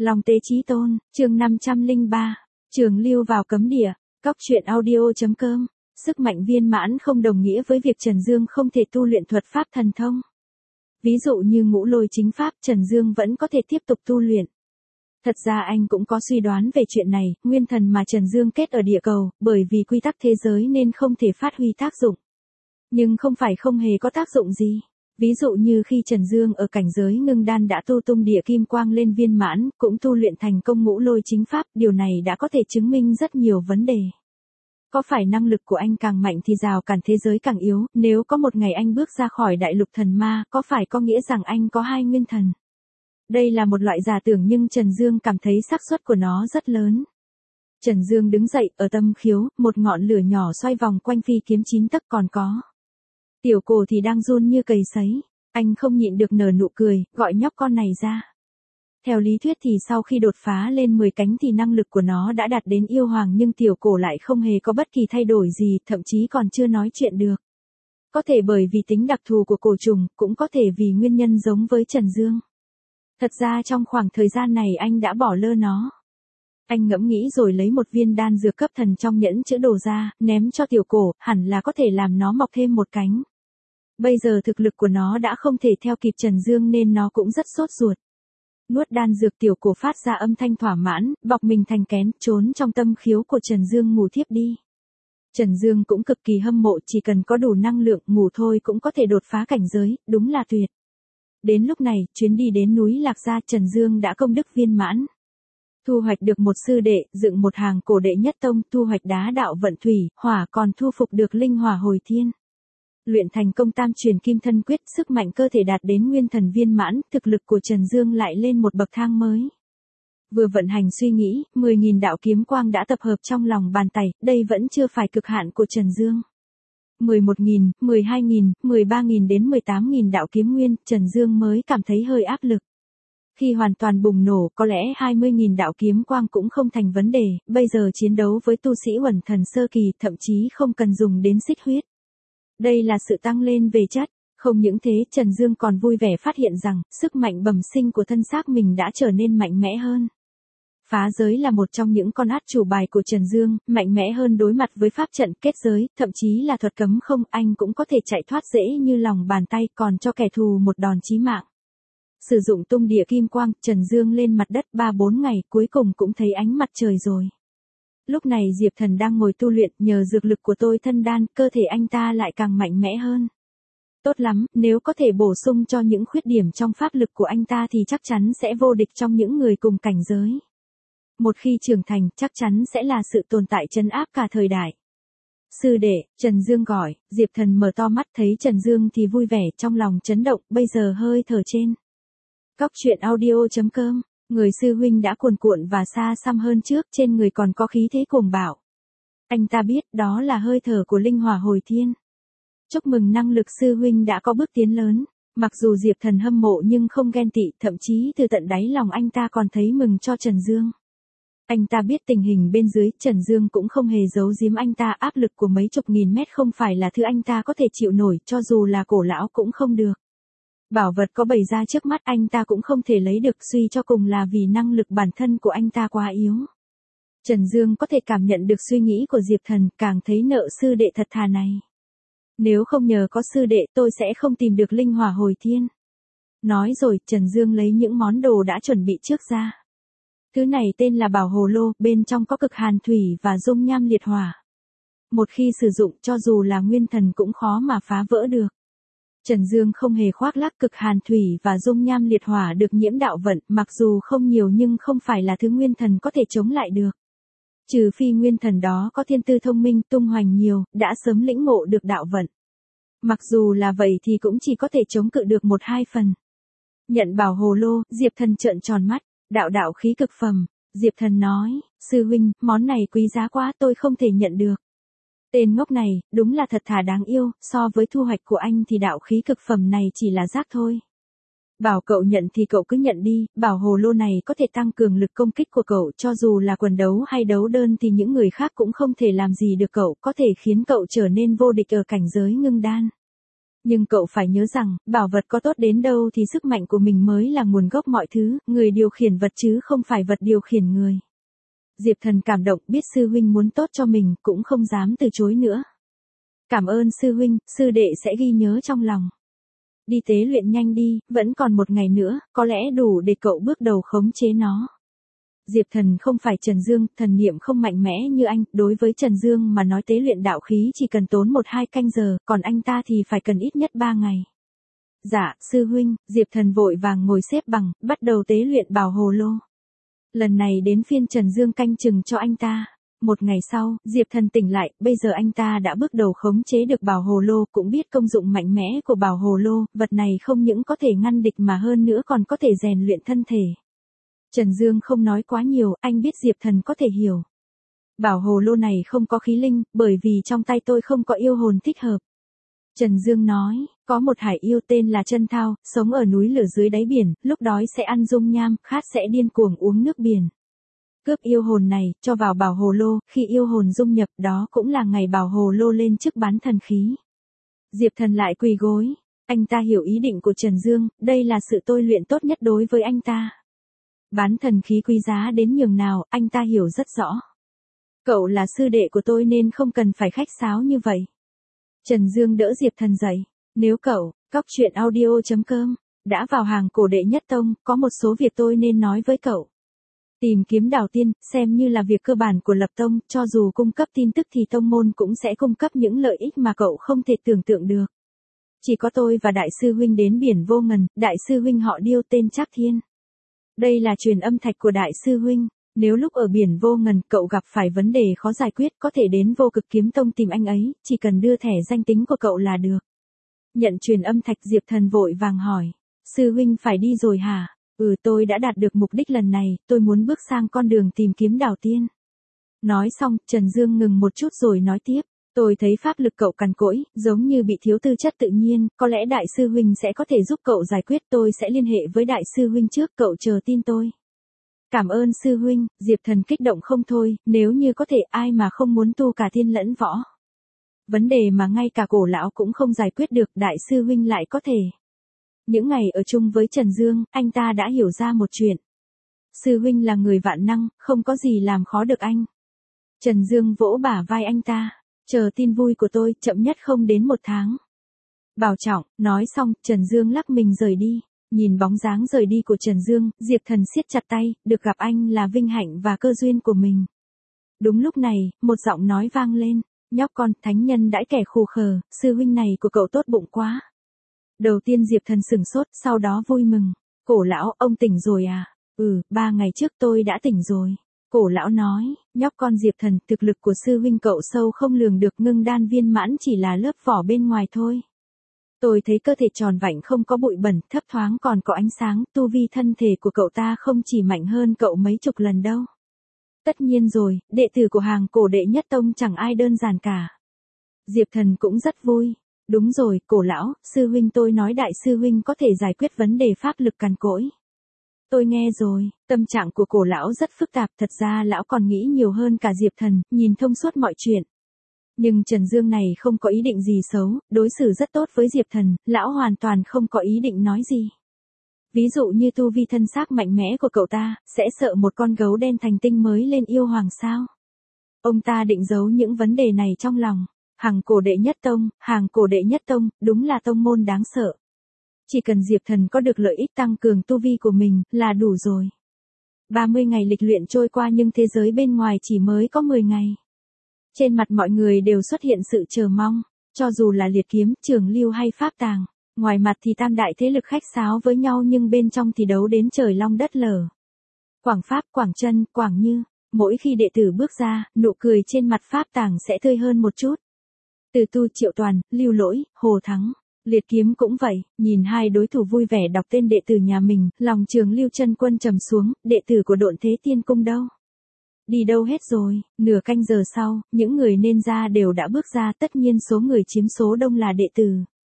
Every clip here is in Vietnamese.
Long Tế Chí Tôn, chương 503, Trường Lưu vào cấm địa, Cóc truyện audio.com, sức mạnh viên mãn không đồng nghĩa với việc Trần Dương không thể tu luyện thuật pháp thần thông. Ví dụ như ngũ lôi chính pháp, Trần Dương vẫn có thể tiếp tục tu luyện. Thật ra anh cũng có suy đoán về chuyện này, nguyên thần mà Trần Dương kết ở địa cầu, bởi vì quy tắc thế giới nên không thể phát huy tác dụng. Nhưng không phải không hề có tác dụng gì. Ví dụ như khi Trần Dương ở cảnh giới ngưng đan đã tu tung địa kim quang lên viên mãn, cũng tu luyện thành công ngũ lôi chính pháp, điều này đã có thể chứng minh rất nhiều vấn đề. Có phải năng lực của anh càng mạnh thì rào cản thế giới càng yếu, nếu có một ngày anh bước ra khỏi đại lục thần ma, có phải có nghĩa rằng anh có hai nguyên thần? Đây là một loại giả tưởng nhưng Trần Dương cảm thấy xác suất của nó rất lớn. Trần Dương đứng dậy, ở tâm khiếu, một ngọn lửa nhỏ xoay vòng quanh phi kiếm 9 tấc còn có. Tiểu Cổ thì đang run như cầy sấy, anh không nhịn được nở nụ cười, gọi nhóc con này ra. Theo lý thuyết thì sau khi đột phá lên 10 cánh thì năng lực của nó đã đạt đến yêu hoàng nhưng Tiểu Cổ lại không hề có bất kỳ thay đổi gì, thậm chí còn chưa nói chuyện được. Có thể bởi vì tính đặc thù của cổ trùng, cũng có thể vì nguyên nhân giống với Trần Dương. Thật ra trong khoảng thời gian này anh đã bỏ lơ nó. Anh ngẫm nghĩ rồi lấy một viên đan dược cấp thần trong nhẫn chữ đồ ra, ném cho Tiểu Cổ, hẳn là có thể làm nó mọc thêm một cánh. Bây giờ thực lực của nó đã không thể theo kịp Trần Dương nên nó cũng rất sốt ruột. Nuốt đan dược, Tiểu Cổ phát ra âm thanh thỏa mãn, bọc mình thành kén, trốn trong tâm khiếu của Trần Dương ngủ thiếp đi. Trần Dương cũng cực kỳ hâm mộ, chỉ cần có đủ năng lượng ngủ thôi cũng có thể đột phá cảnh giới, đúng là tuyệt. Đến lúc này, chuyến đi đến núi Lạc Gia, Trần Dương đã công đức viên mãn. Thu hoạch được một sư đệ, dựng một hàng cổ đệ nhất tông, thu hoạch đá đạo vận thủy, hỏa, còn thu phục được linh hỏa hồi thiên. Luyện thành công tam truyền kim thân quyết, sức mạnh cơ thể đạt đến nguyên thần viên mãn, thực lực của Trần Dương lại lên một bậc thang mới. Vừa vận hành suy nghĩ, 10.000 đạo kiếm quang đã tập hợp trong lòng bàn tay, đây vẫn chưa phải cực hạn của Trần Dương. 11.000, 12.000, 13.000 đến 18.000 đạo kiếm nguyên, Trần Dương mới cảm thấy hơi áp lực. Khi hoàn toàn bùng nổ, có lẽ 20.000 đạo kiếm quang cũng không thành vấn đề, bây giờ chiến đấu với tu sĩ uẩn thần sơ kỳ, thậm chí không cần dùng đến xích huyết. Đây là sự tăng lên về chất, không những thế Trần Dương còn vui vẻ phát hiện rằng, sức mạnh bẩm sinh của thân xác mình đã trở nên mạnh mẽ hơn. Phá giới là một trong những con át chủ bài của Trần Dương, mạnh mẽ hơn đối mặt với pháp trận kết giới, thậm chí là thuật cấm không, anh cũng có thể chạy thoát dễ như lòng bàn tay, còn cho kẻ thù một đòn chí mạng. Sử dụng tung địa kim quang, Trần Dương lên mặt đất 3-4 ngày, cuối cùng cũng thấy ánh mặt trời rồi. Lúc này Diệp Thần đang ngồi tu luyện, nhờ dược lực của tôi thân đan, cơ thể anh ta lại càng mạnh mẽ hơn. Tốt lắm, nếu có thể bổ sung cho những khuyết điểm trong pháp lực của anh ta thì chắc chắn sẽ vô địch trong những người cùng cảnh giới. Một khi trưởng thành, chắc chắn sẽ là sự tồn tại trấn áp cả thời đại. Sư đệ, Trần Dương gọi, Diệp Thần mở to mắt thấy Trần Dương thì vui vẻ, trong lòng chấn động, bây giờ hơi thở trên. Cóc truyện audio.com, người sư huynh đã cuồn cuộn và xa xăm hơn trước, trên người còn có khí thế cuồng bạo. Anh ta biết đó là hơi thở của linh hỏa hồi thiên. Chúc mừng năng lực sư huynh đã có bước tiến lớn. Mặc dù Diệp Thần hâm mộ nhưng không ghen tị, thậm chí từ tận đáy lòng anh ta còn thấy mừng cho Trần Dương. Anh ta biết tình hình bên dưới, Trần Dương cũng không hề giấu giếm anh ta, áp lực của mấy chục nghìn mét không phải là thứ anh ta có thể chịu nổi, cho dù là cổ lão cũng không được. Bảo vật có bày ra trước mắt anh ta cũng không thể lấy được, suy cho cùng là vì năng lực bản thân của anh ta quá yếu. Trần Dương có thể cảm nhận được suy nghĩ của Diệp Thần, càng thấy nợ sư đệ thật thà này. Nếu không nhờ có sư đệ tôi sẽ không tìm được linh hỏa hồi thiên. Nói rồi, Trần Dương lấy những món đồ đã chuẩn bị trước ra. Thứ này tên là bảo hồ lô, bên trong có cực hàn thủy và dung nham liệt hỏa. Một khi sử dụng cho dù là nguyên thần cũng khó mà phá vỡ được. Trần Dương không hề khoác lác, cực hàn thủy và dung nham liệt hỏa được nhiễm đạo vận, mặc dù không nhiều nhưng không phải là thứ nguyên thần có thể chống lại được. Trừ phi nguyên thần đó có thiên tư thông minh tung hoành nhiều, đã sớm lĩnh ngộ được đạo vận. Mặc dù là vậy thì cũng chỉ có thể chống cự được 1-2 phần. Nhận bảo hồ lô, Diệp Thần trợn tròn mắt, đạo khí cực phẩm. Diệp Thần nói, sư huynh, món này quý giá quá, tôi không thể nhận được. Tên ngốc này, đúng là thật thà đáng yêu, so với thu hoạch của anh thì đạo khí cực phẩm này chỉ là rác thôi. Bảo cậu nhận thì cậu cứ nhận đi, bảo hồ lô này có thể tăng cường lực công kích của cậu, cho dù là quần đấu hay đấu đơn thì những người khác cũng không thể làm gì được cậu, có thể khiến cậu trở nên vô địch ở cảnh giới ngưng đan. Nhưng cậu phải nhớ rằng, bảo vật có tốt đến đâu thì sức mạnh của mình mới là nguồn gốc mọi thứ, người điều khiển vật chứ không phải vật điều khiển người. Diệp Thần cảm động, biết sư huynh muốn tốt cho mình, cũng không dám từ chối nữa. Cảm ơn sư huynh, sư đệ sẽ ghi nhớ trong lòng. Đi tế luyện nhanh đi, vẫn còn một ngày nữa, có lẽ đủ để cậu bước đầu khống chế nó. Diệp Thần không phải Trần Dương, thần niệm không mạnh mẽ như anh, đối với Trần Dương mà nói tế luyện đạo khí chỉ cần tốn 1-2 canh giờ, còn anh ta thì phải cần ít nhất 3 ngày. Dạ, sư huynh, Diệp Thần vội vàng ngồi xếp bằng, bắt đầu tế luyện bảo hồ lô. Lần này đến phiên Trần Dương canh chừng cho anh ta. Một ngày sau, Diệp Thần tỉnh lại, bây giờ anh ta đã bước đầu khống chế được bảo hồ lô, cũng biết công dụng mạnh mẽ của bảo hồ lô, vật này không những có thể ngăn địch mà hơn nữa còn có thể rèn luyện thân thể. Trần Dương không nói quá nhiều, anh biết Diệp Thần có thể hiểu. Bảo hồ lô này không có khí linh, bởi vì trong tay tôi không có yêu hồn thích hợp. Trần Dương nói, có một hải yêu tên là Chân Thao, sống ở núi lửa dưới đáy biển, lúc đói sẽ ăn dung nham, khát sẽ điên cuồng uống nước biển. Cướp yêu hồn này, cho vào bảo hồ lô, khi yêu hồn dung nhập đó cũng là ngày bảo hồ lô lên chức bán thần khí. Diệp Thần lại quỳ gối, anh ta hiểu ý định của Trần Dương, đây là sự tôi luyện tốt nhất đối với anh ta. Bán thần khí quý giá đến nhường nào, anh ta hiểu rất rõ. Cậu là sư đệ của tôi nên không cần phải khách sáo như vậy. Trần Dương đỡ Diệp Thần dậy, nếu cậu, cóc.audio.com, đã vào hàng cổ đệ nhất tông, có một số việc tôi nên nói với cậu. Tìm kiếm đào tiên, xem như là việc cơ bản của lập tông, cho dù cung cấp tin tức thì tông môn cũng sẽ cung cấp những lợi ích mà cậu không thể tưởng tượng được. Chỉ có tôi và đại sư huynh đến biển vô ngần, đại sư huynh họ Điêu tên Trác Thiên. Đây là truyền âm thạch của đại sư huynh, nếu lúc ở biển vô ngần cậu gặp phải vấn đề khó giải quyết có thể đến Vô Cực Kiếm Tông tìm anh ấy, chỉ cần đưa thẻ danh tính của cậu là được. Nhận truyền âm thạch, Diệp Thần vội vàng hỏi, sư huynh phải đi rồi hả? Tôi đã đạt được mục đích lần này, tôi muốn bước sang con đường tìm kiếm đào tiên. Nói xong, Trần Dương ngừng một chút rồi nói tiếp, tôi thấy pháp lực cậu cằn cỗi, giống như bị thiếu tư chất tự nhiên, có lẽ đại sư huynh sẽ có thể giúp cậu giải quyết, tôi sẽ liên hệ với đại sư huynh trước, cậu chờ tin tôi. Cảm ơn sư huynh, Diệp Thần kích động không thôi, nếu như có thể ai mà không muốn tu cả thiên lẫn võ. Vấn đề mà ngay cả cổ lão cũng không giải quyết được, đại sư huynh lại có thể. Những ngày ở chung với Trần Dương, anh ta đã hiểu ra một chuyện. Sư huynh là người vạn năng, không có gì làm khó được anh. Trần Dương vỗ bả vai anh ta, chờ tin vui của tôi, chậm nhất không đến 1 tháng. Bảo trọng, nói xong, Trần Dương lắc mình rời đi. Nhìn bóng dáng rời đi của Trần Dương, Diệp Thần siết chặt tay, được gặp anh là vinh hạnh và cơ duyên của mình. Đúng lúc này, một giọng nói vang lên, nhóc con, thánh nhân đãi kẻ khù khờ, sư huynh này của cậu tốt bụng quá. Đầu tiên Diệp Thần sửng sốt, sau đó vui mừng. Cổ lão, ông tỉnh rồi à? 3 ngày trước tôi đã tỉnh rồi. Cổ lão nói, nhóc con Diệp Thần, thực lực của sư huynh cậu sâu không lường được, ngưng đan viên mãn chỉ là lớp vỏ bên ngoài thôi. Tôi thấy cơ thể tròn vảnh không có bụi bẩn, thấp thoáng còn có ánh sáng, tu vi thân thể của cậu ta không chỉ mạnh hơn cậu mấy chục lần đâu. Tất nhiên rồi, đệ tử của hàng cổ đệ nhất tông chẳng ai đơn giản cả. Diệp Thần cũng rất vui. Đúng rồi, cổ lão, sư huynh tôi nói đại sư huynh có thể giải quyết vấn đề pháp lực cằn cỗi. Tôi nghe rồi, tâm trạng của cổ lão rất phức tạp, thật ra lão còn nghĩ nhiều hơn cả Diệp Thần, nhìn thông suốt mọi chuyện. Nhưng Trần Dương này không có ý định gì xấu, đối xử rất tốt với Diệp Thần, lão hoàn toàn không có ý định nói gì. Ví dụ như tu vi thân xác mạnh mẽ của cậu ta, sẽ sợ một con gấu đen thành tinh mới lên yêu hoàng sao? Ông ta định giấu những vấn đề này trong lòng. Hàng cổ đệ nhất tông, đúng là tông môn đáng sợ. Chỉ cần Diệp Thần có được lợi ích tăng cường tu vi của mình, là đủ rồi. 30 ngày lịch luyện trôi qua nhưng thế giới bên ngoài chỉ mới có 10 ngày. Trên mặt mọi người đều xuất hiện sự chờ mong, cho dù là liệt kiếm, trường lưu hay pháp tàng. Ngoài mặt thì tam đại thế lực khách sáo với nhau nhưng bên trong thì đấu đến trời long đất lở. Quảng Pháp, Quảng Trân, Quảng Như, mỗi khi đệ tử bước ra, nụ cười trên mặt pháp tàng sẽ tươi hơn một chút. Từ Tu, Triệu Toàn, Lưu Lỗi, Hồ Thắng, Liệt Kiếm cũng vậy, nhìn hai đối thủ vui vẻ đọc tên đệ tử nhà mình, lòng Trường Lưu Chân Quân trầm xuống, đệ tử của Độn Thế Tiên Cung đâu? Đi đâu hết rồi? Nửa canh giờ sau, những người nên ra đều đã bước ra, tất nhiên số người chiếm số đông là đệ tử.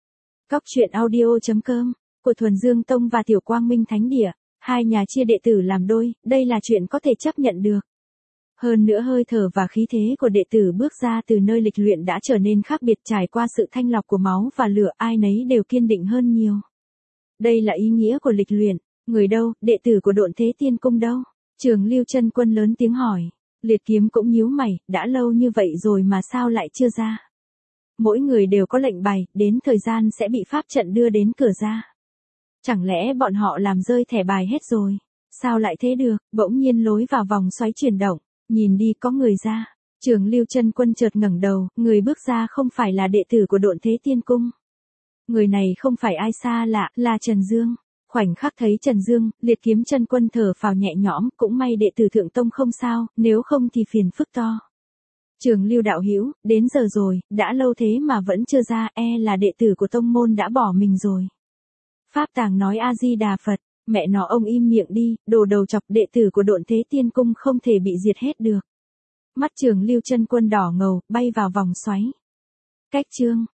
Cóc.audio.com, của Thuần Dương Tông và Tiểu Quang Minh Thánh Địa, hai nhà chia đệ tử làm đôi, đây là chuyện có thể chấp nhận được. Hơn nữa hơi thở và khí thế của đệ tử bước ra từ nơi lịch luyện đã trở nên khác biệt, trải qua sự thanh lọc của máu và lửa, ai nấy đều kiên định hơn nhiều. Đây là ý nghĩa của lịch luyện. Người đâu, đệ tử của Độn Thế Tiên Cung đâu? Trường Lưu Chân Quân lớn tiếng hỏi. Liệt Kiếm cũng nhíu mày, đã lâu như vậy rồi mà sao lại chưa ra? Mỗi người đều có lệnh bài, đến thời gian sẽ bị pháp trận đưa đến cửa ra. Chẳng lẽ bọn họ làm rơi thẻ bài hết rồi? Sao lại thế được? Bỗng nhiên lối vào vòng xoáy chuyển động, nhìn đi có người ra. Trường Lưu Chân Quân chợt ngẩng đầu, người bước ra không phải là đệ tử của Độn Thế Tiên Cung. Người này không phải ai xa lạ, là Trần Dương. Khoảnh khắc thấy Trần Dương, Liệt Kiếm Chân Quân thở phào nhẹ nhõm, cũng may đệ tử Thượng Tông không sao, nếu không thì phiền phức to. Trường Lưu đạo hữu, đến giờ rồi, đã lâu thế mà vẫn chưa ra, là đệ tử của tông môn đã bỏ mình rồi. Pháp Tàng nói A Di Đà Phật, mẹ nó ông im miệng đi, đồ đầu chọc, đệ tử của Độn Thế Tiên Cung không thể bị diệt hết được. Mắt Trường Lưu Chân Quân đỏ ngầu, bay vào vòng xoáy. Cách chương